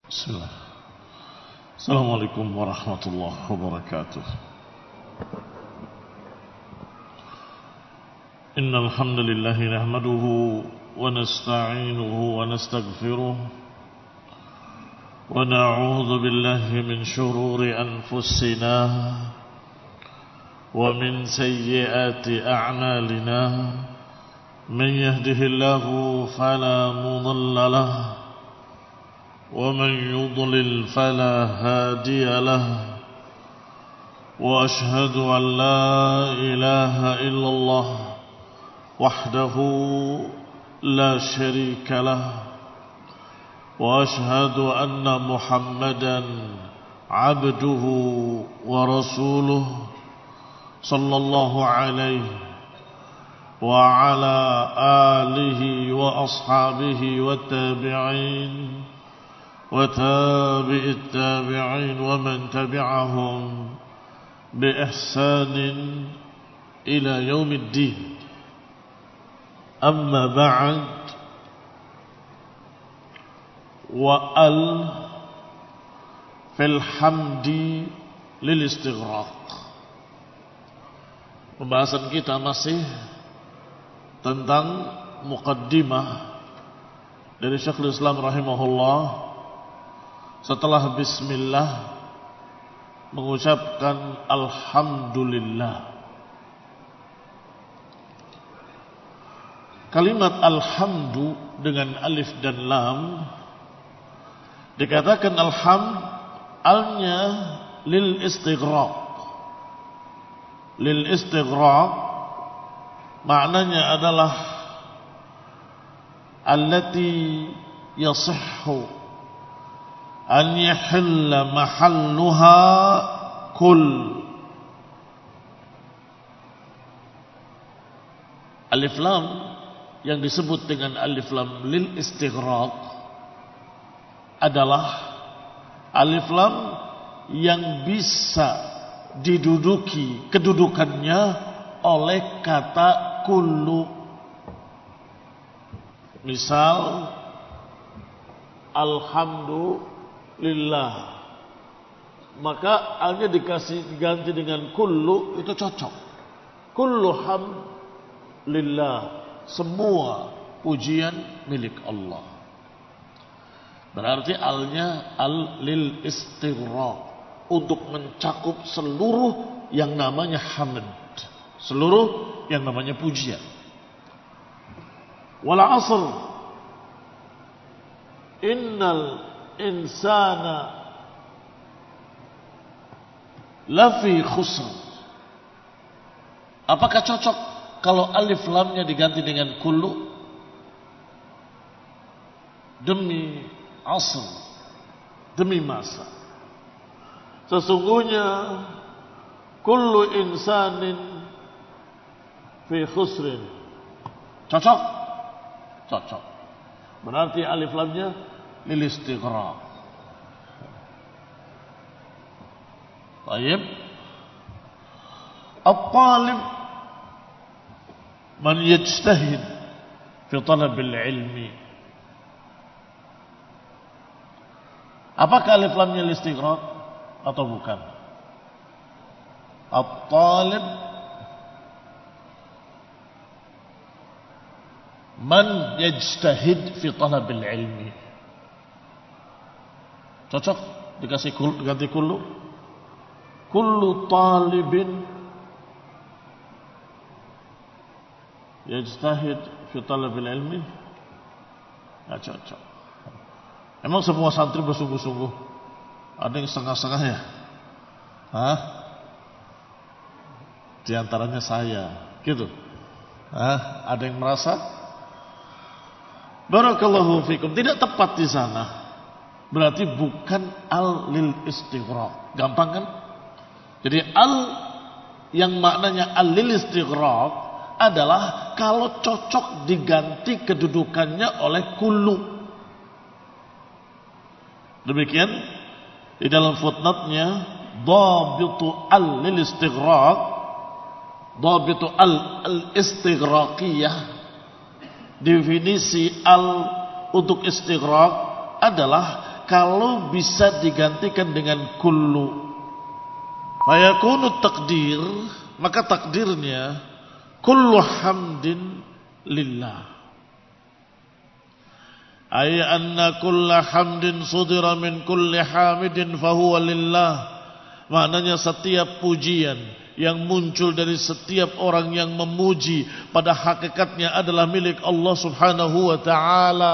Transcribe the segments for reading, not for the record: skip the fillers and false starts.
Bismillah. Assalamualaikum warahmatullahi wabarakatuh. Innal hamdalillah nahmaduhu wa nasta'inuhu wa nastaghfiruh wa na'udzu billahi min shururi anfusina wa min sayyiati a'malina. Man yahdihillahu fala mudilla lahu ومن يضلل فلا هادي له وأشهد أن لا إله إلا الله وحده لا شريك له وأشهد أن محمدا عبده ورسوله صلى الله عليه وعلى آله وأصحابه والتابعين وتابع التابعين ومن تبعهم بإحسان إلى يوم الدين. أما بعد، وأل في الحمد للاستغراق. Pembahasan kita masih tentang muqaddimah dari Syekhul Islam rahimahullah. Setelah bismillah mengucapkan alhamdulillah. Kalimat alhamdu dengan alif dan lam dikatakan alhamd, alnya lil istighraq. Lil istighraq maknanya adalah allati yasihhu an yahilla mahalluha kull. Alif lam yang disebut dengan alif lam lil istighraq adalah alif lam yang bisa diduduki kedudukannya oleh kata kullu. Misal alhamdulillah, maka alnya diganti dengan kullu, itu cocok. Kullu hamdulillah, semua pujian milik Allah. Berarti alnya al lil istighraq, untuk mencakup seluruh yang namanya hamd, seluruh yang namanya pujian. Wal 'asr, innal insana lafi khusr. Apakah cocok kalau alif lamnya diganti dengan kullu? Demi asr, demi masa. Sesungguhnya kullu insanin fi khusrin. Cocok? Cocok. Berarti alif lamnya lil istighraq. Baik. At-talib man yajtahid fi talab al-ilmi. Apakah alif lamnya lil istighraq atau bukan? At-talib man yajtahid fi talab al-ilmi. Cocok dikasih ganti kullu? Kullu talibin yajtahid fi talabil ilmi. Enggak cocok. Emang semua santri bersungguh-sungguh? Ada yang setengah-setengah ya? Hah? Di antaranya saya, gitu. Hah? Ada yang merasa? Barakallahu fikum, tidak tepat di sana. Berarti bukan al lil istighraq. Gampang kan? Jadi al yang maknanya al lil istighraq adalah kalau cocok diganti kedudukannya oleh kullu. Demikian di dalam footnote-nya, dhabitu al lil istighraq, dhabitu al istighraqiyah, definisi al untuk istighraq adalah kalau bisa digantikan dengan kullu. Fayakunu takdir, maka takdirnya kullu hamdin lillah. Ay anna kulla hamdin sudira min kulli hamidin fahuwa lillah. Maknanya setiap pujian yang muncul dari setiap orang yang memuji pada hakikatnya adalah milik Allah Subhanahu wa ta'ala.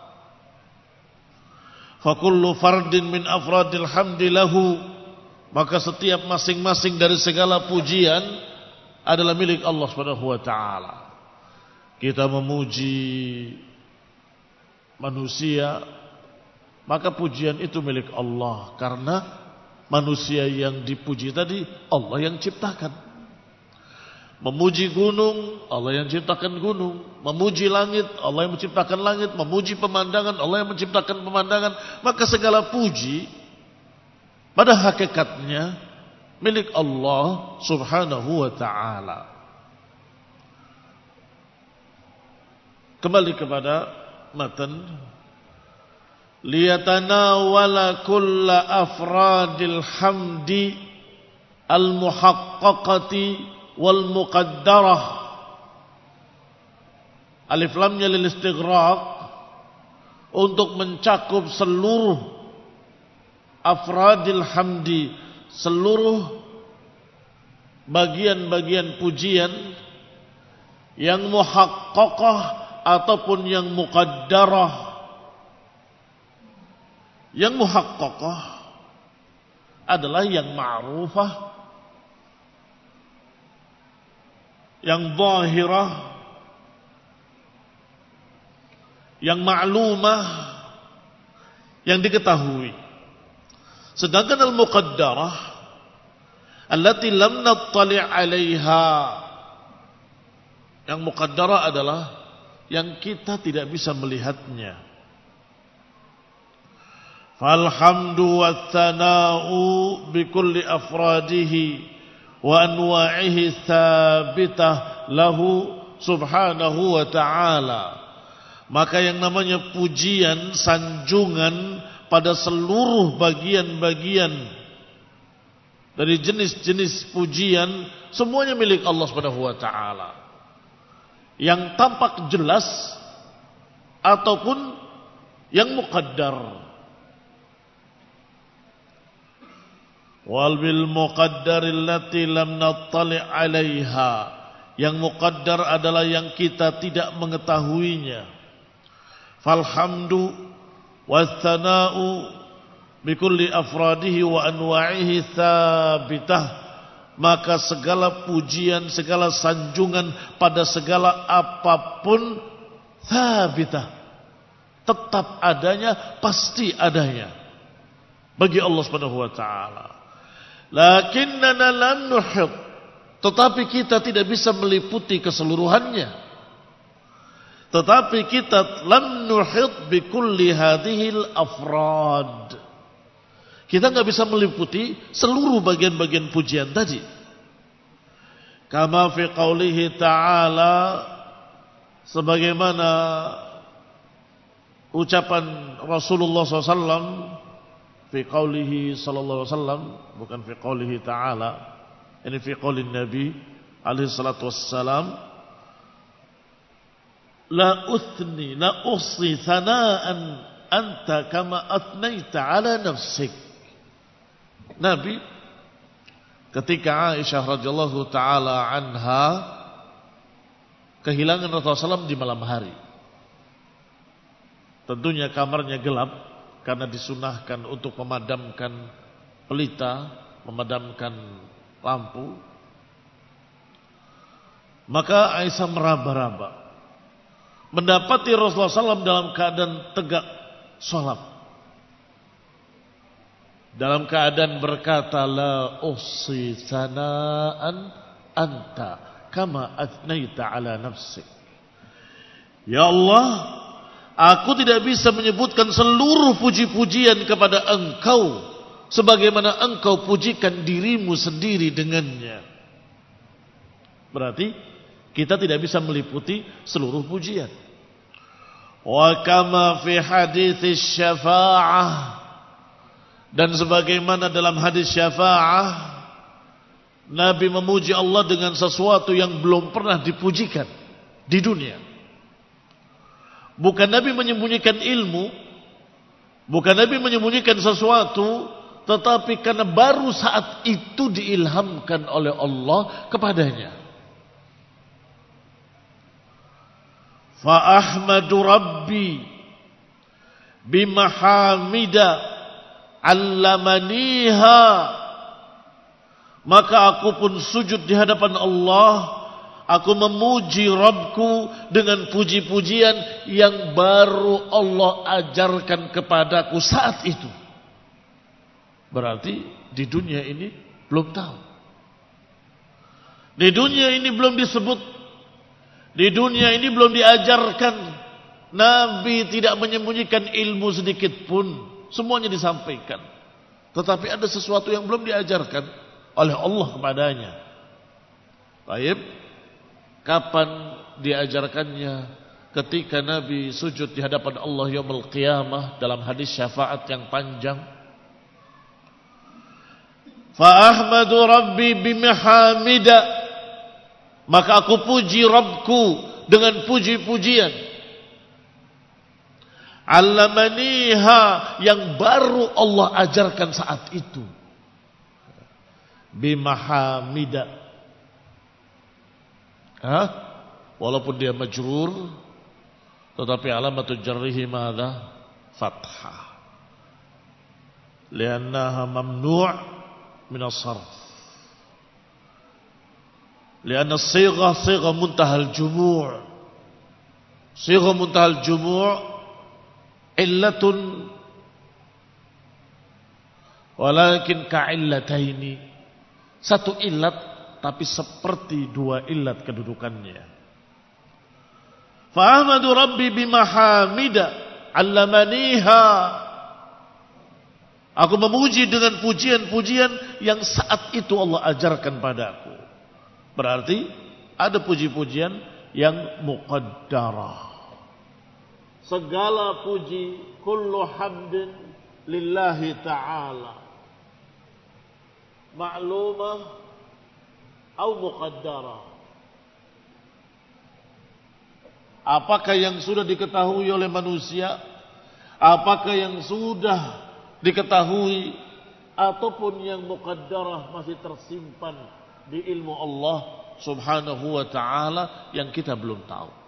Fa kullu fardin min afradil hamdi lahu. Maka setiap masing-masing dari segala pujian adalah milik Allah Subhanahu wa ta'ala. Kita memuji manusia, maka pujian itu milik Allah, karena manusia yang dipuji tadi Allah yang ciptakan. Memuji gunung, Allah yang ciptakan gunung. Memuji langit, Allah yang menciptakan langit. Memuji pemandangan, Allah yang menciptakan pemandangan. Maka segala puji pada hakikatnya milik Allah Subhanahu wa ta'ala. Kembali kepada matan, liyatanawala kulla afradil hamdi al-muhaqqaqati wal muqaddarah. Alif lamnya lil istighraq, untuk mencakup seluruh afradil hamdi, seluruh bagian-bagian pujian yang muhaqqaqah ataupun yang muqaddarah. Yang muhaqqaqah adalah yang ma'rufah, yang zahirah, yang ma'lumah, yang diketahui. Sedangkan al-muqaddarah allati lam nattali' 'alaiha, yang muqaddarah adalah yang kita tidak bisa melihatnya. Falhamdu wathana'u bikulli afradihi wa anwa'ihi thabitah lahu subhanahu wa ta'ala. Maka yang namanya pujian, sanjungan pada seluruh bagian-bagian dari jenis-jenis pujian, semuanya milik Allah Subhanahu wa ta'ala. Yang tampak jelas ataupun yang muqaddar. Wal bil muqaddaril lati lam nattali' 'alaiha. Yang muqaddar adalah yang kita tidak mengetahuinya. Falhamdu wathana'u bikulli afradihi wa anwa'ihi thabitah. Maka segala pujian, segala sanjungan pada segala apapun thabitah, tetap adanya, pasti adanya bagi Allah Subhanahu wa ta'ala. Lakinnana lam nuhit, tetapi kita tidak bisa meliputi keseluruhannya. Tetapi kita lam nuhit bikulli hadhil afrad. Kita enggak bisa meliputi seluruh bagian-bagian pujian tadi. Kama fi qaulihi ta'ala, sebagaimana ucapan Rasulullah SAW fi qaulihi sallallahu alaihi wasallam, bukan fi qaulihi ta'ala, ini fi qaulin Nabi alaihi salatu wassalam, la usi thana'an anta kama athnaita ala nafsik. Nabi ketika Aisyah radhiyallahu taala anha kehilangan Rasulullah SAW di malam hari. Tentunya kamarnya gelap karena disunahkan untuk memadamkan pelita, memadamkan lampu. Maka Aisyah meraba-raba mendapati Rasulullah SAW dalam keadaan tegak sholat, dalam keadaan berkata, la uhsi sana'an anta kama athnaita ala nafsik. Ya Allah, aku tidak bisa menyebutkan seluruh puji-pujian kepada engkau sebagaimana engkau pujikan dirimu sendiri dengannya. Berarti kita tidak bisa meliputi seluruh pujian. Wa kama fi hadits syafa'ah, Dan sebagaimana dalam hadis syafa'ah, Nabi memuji Allah dengan sesuatu yang belum pernah dipujikan di dunia. Bukan Nabi menyembunyikan ilmu, bukan Nabi menyembunyikan sesuatu, tetapi karena baru saat itu diilhamkan oleh Allah kepadanya. Fa ahmadu rabbi bimahamida 'allamaniha, maka aku pun sujud di hadapan Allah, aku memuji Rabbku dengan puji-pujian yang baru Allah ajarkan kepadaku saat itu. Berarti di dunia ini belum tahu. Di dunia ini belum disebut. Di dunia ini belum diajarkan. Nabi tidak menyembunyikan ilmu sedikit pun. Semuanya disampaikan. Tetapi ada sesuatu yang belum diajarkan oleh Allah kepadanya. Baik. Kapan diajarkannya? Ketika Nabi sujud di hadapan Allah yaumul qiyamah dalam hadis syafaat yang panjang. Fa ahmadu rabbi bimahamida, maka aku puji Rabbku dengan puji-pujian. 'Allamaniha, yang baru Allah ajarkan saat itu. Bimahamida. Walaupun dia majrur, tetapi alamatul jarrihi madza? Fathah. Liannaha mamnu' min as-sarf. Lianna as-sighah sighah muntahal jumu'. Sighah muntahal jumu' illatun walakin ka'illataini. Satu illat tapi seperti dua illat kedudukannya. Fa ahmadu rabbi bimahamida 'allamaniha, aku memuji dengan pujian-pujian yang saat itu Allah ajarkan padaku. Berarti ada puji-pujian yang muqaddarah. Segala puji, kullu hamdin lillahi ta'ala, ma'lumah atau muqaddarah. Apakah yang sudah diketahui oleh manusia, apakah yang sudah diketahui, ataupun yang muqaddarah masih tersimpan di ilmu Allah subhanahu wa ta'ala yang kita belum tahu.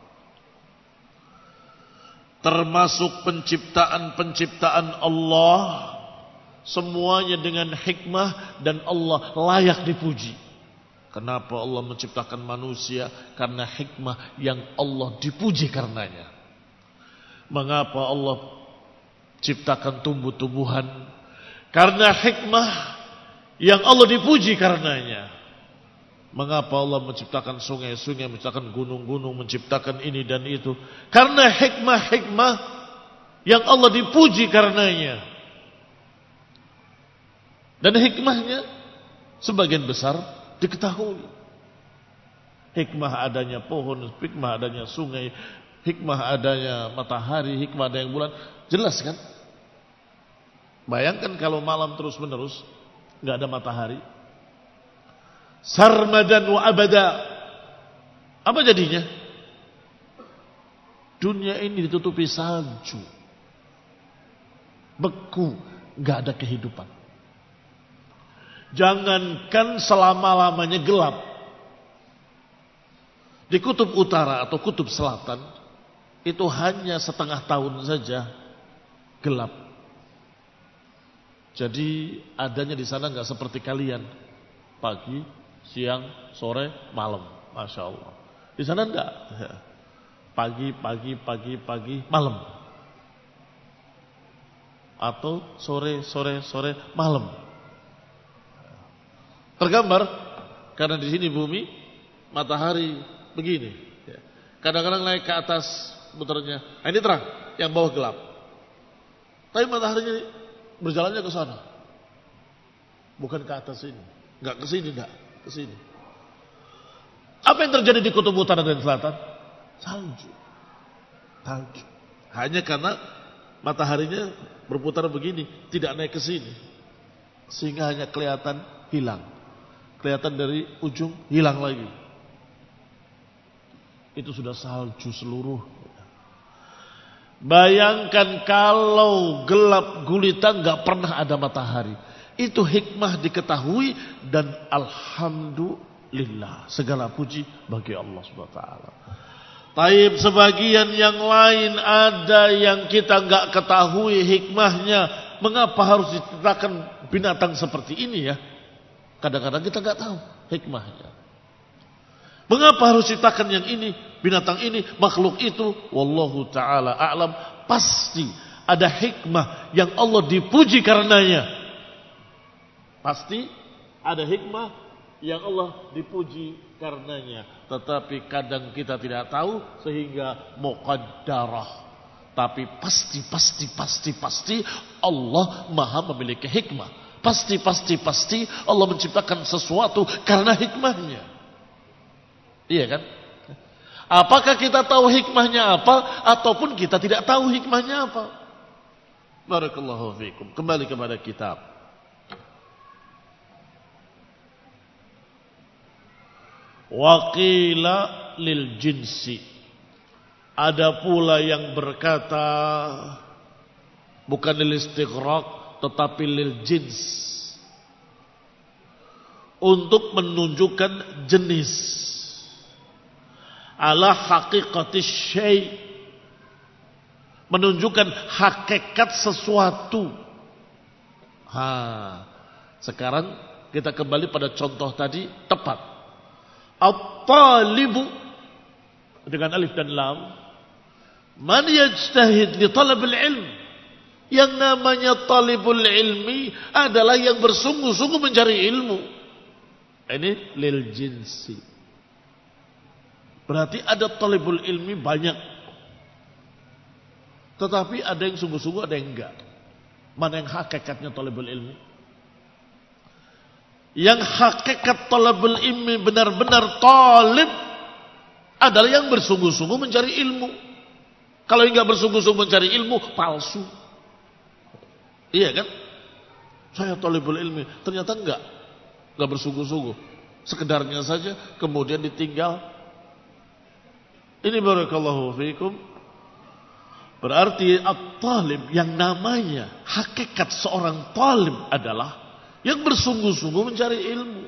Termasuk penciptaan-penciptaan Allah, semuanya dengan hikmah dan Allah layak dipuji. Kenapa Allah menciptakan manusia? Karena hikmah yang Allah dipuji karenanya. Mengapa Allah ciptakan tumbuh-tumbuhan? Karena hikmah yang Allah dipuji karenanya. Mengapa Allah menciptakan sungai-sungai, menciptakan gunung-gunung, menciptakan ini dan itu? Karena hikmah-hikmah yang Allah dipuji karenanya. Dan hikmahnya sebagian besar diketahui. Hikmah adanya pohon, hikmah adanya sungai, hikmah adanya matahari, hikmah adanya bulan. Jelas kan? Bayangkan kalau malam terus-menerus nggak ada matahari, sarmadan wa abada, apa jadinya? Dunia ini ditutupi salju, beku, nggak ada kehidupan. Jangankan selama-lamanya gelap, di kutub utara atau kutub selatan itu hanya setengah tahun saja gelap. Jadi adanya di sana nggak seperti kalian, pagi, siang, sore, malam, masya Allah. Di sana enggak, pagi, malam, atau sore, malam. Tergambar karena di sini bumi, matahari begini. Kadang-kadang naik ke atas muternya, nah ini terang, yang bawah gelap. Tapi mataharinya berjalannya ke sana, bukan ke atas ini, nggak ke sini, nggak ke sini. Apa yang terjadi di kutub utara dan selatan? Salju. Hanya karena mataharinya berputar begini, tidak naik ke sini. Sehingga hanya kelihatan hilang. Kelihatan dari ujung, hilang lagi. Itu sudah salju seluruh. Bayangkan kalau gelap gulita nggak pernah ada matahari. Itu hikmah diketahui dan alhamdulillah. Segala puji bagi Allah Subhanahu wa taala. Taib sebagian yang lain ada yang kita nggak ketahui hikmahnya. Mengapa harus diciptakan binatang seperti ini ya? Kadang-kadang kita nggak tahu hikmahnya. Mengapa harus diciptakan yang ini, binatang ini, makhluk itu? Wallahu ta'ala a'lam. Pasti ada hikmah yang Allah dipuji karenanya. Pasti ada hikmah yang Allah dipuji karenanya. Tetapi kadang kita tidak tahu sehingga muqaddarah. Tapi pasti Allah maha memiliki hikmah. Pasti Allah menciptakan sesuatu karena hikmahnya. Iya kan? Apakah kita tahu hikmahnya apa ataupun kita tidak tahu hikmahnya apa? Barakallahu fiikum. Kembali kepada kitab. Waqila lil jinsi. Ada pula yang berkata bukan lil istighraq tetapi lil jins. Untuk menunjukkan jenis. Ala haqiqatis syai'. Menunjukkan hakikat sesuatu. Sekarang kita kembali pada contoh tadi tepat. At-talibu dengan alif dan lam. Man yajtahid li talabil ilm. Yang namanya talibul ilmi adalah yang bersungguh-sungguh mencari ilmu. Ini lil jinsi. Berarti ada talibul ilmi banyak. Tetapi ada yang sungguh-sungguh, ada yang enggak. Mana yang hakikatnya talibul ilmi? Yang hakikat talibul ilmi benar-benar talib adalah yang bersungguh-sungguh mencari ilmu. Kalau enggak bersungguh-sungguh mencari ilmu, palsu. Iya kan? Saya talibul ilmi, ternyata enggak bersungguh-sungguh. Sekedarnya saja, kemudian ditinggal. Ini barakallahu fiikum. Berarti at-talib yang namanya hakikat seorang talib adalah yang bersungguh-sungguh mencari ilmu.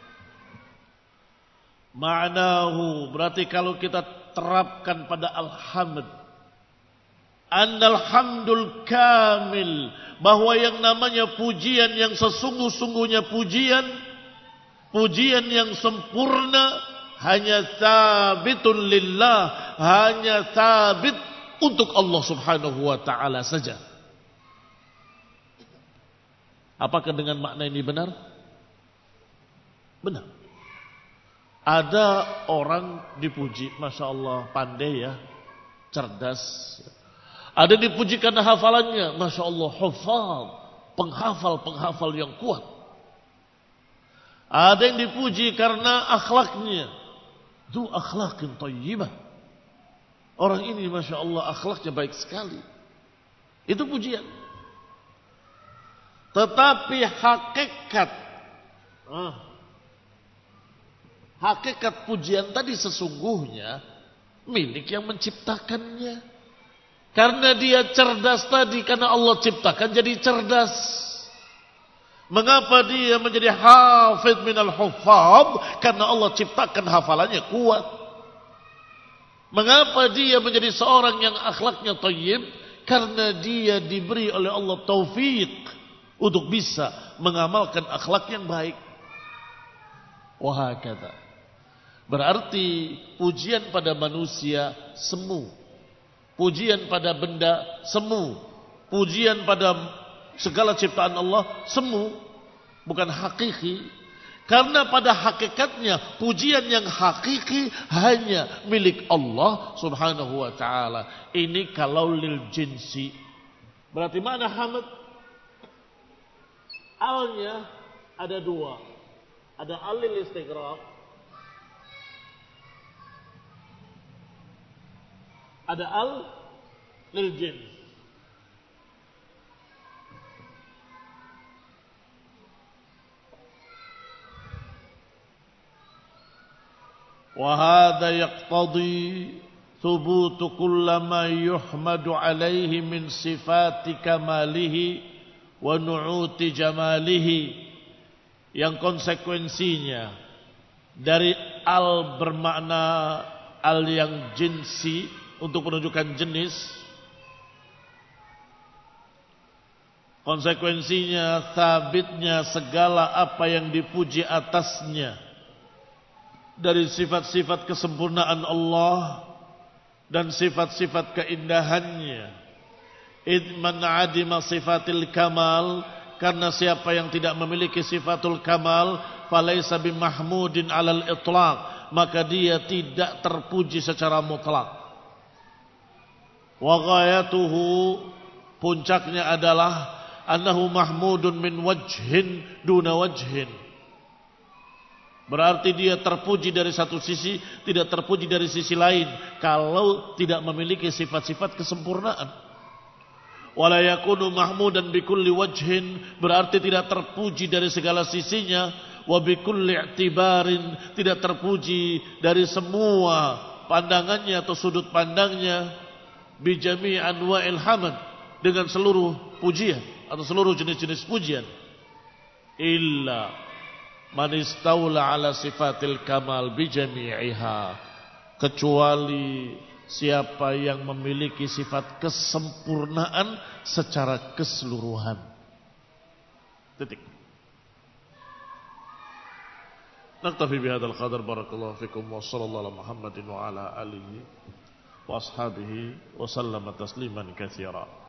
Ma'nahu berarti kalau kita terapkan pada alhamd. Annal hamdul kamil. Bahwa yang namanya pujian yang sesungguh-sungguhnya pujian. Pujian yang sempurna. Hanya sabitun lillah. Hanya sabit untuk Allah subhanahu wa ta'ala saja. Apakah dengan makna ini benar? Benar. Ada orang dipuji, Masya Allah pandai ya, cerdas. Ada dipuji karena hafalannya, Masya Allah hafal, penghafal yang kuat. Ada yang dipuji karena akhlaknya, itu akhlaqin thayyibah. Orang ini Masya Allah akhlaknya baik sekali. Itu pujian. Tetapi hakikat pujian tadi sesungguhnya milik yang menciptakannya. Karena dia cerdas tadi, karena Allah ciptakan jadi cerdas. Mengapa dia menjadi hafidh minal huffaz? Karena Allah ciptakan hafalannya kuat. Mengapa dia menjadi seorang yang akhlaknya thayyib? Karena dia diberi oleh Allah taufik untuk bisa mengamalkan akhlak yang baik. Wahakata. Berarti pujian pada manusia semu. Pujian pada benda semu. Pujian pada segala ciptaan Allah semu. Bukan hakiki. Karena pada hakikatnya pujian yang hakiki hanya milik Allah subhanahu wa ta'ala. Ini kalau lil jinsi. Berarti mana hamd? Alnya ada dua. Ada al lil istighraq. Ada al lil jins. wa hadha yaqtadi thubutu kullama yuhmadu alaihi min sifati kamalihi wa nu'uti jamalihi, yang konsekuensinya dari al bermakna al yang jinsi untuk menunjukkan jenis, konsekuensinya sabitnya segala apa yang dipuji atasnya dari sifat-sifat kesempurnaan Allah dan sifat-sifat keindahannya. Idman adima sifatil kamal, karena siapa yang tidak memiliki sifatul kamal, falaysa bimahmudin alal itlaq, maka dia tidak terpuji secara mutlak. Wa ghayatuhu, puncaknya adalah annahu mahmudun min wajhin duna wajhin. Berarti dia terpuji dari satu sisi, tidak terpuji dari sisi lain kalau tidak memiliki sifat-sifat kesempurnaan. Wala yakunu mahmudan bikulli wajhin, berarti tidak terpuji dari segala sisinya. Wa bikulli i'tibarin, tidak terpuji dari semua pandangannya atau sudut pandangnya. Bi jami' anwa'il hamd, dengan seluruh pujian atau seluruh jenis-jenis pujian. Illa man istawla ala sifatil kamal bi jami'iha, kecuali siapa yang memiliki sifat kesempurnaan secara keseluruhan. Titik. Naktafi bihadzal qadar, barakallahu fikum wa sallallahu ala Muhammadin wa ala alihi wa ashabihi wa sallama tasliman katsira.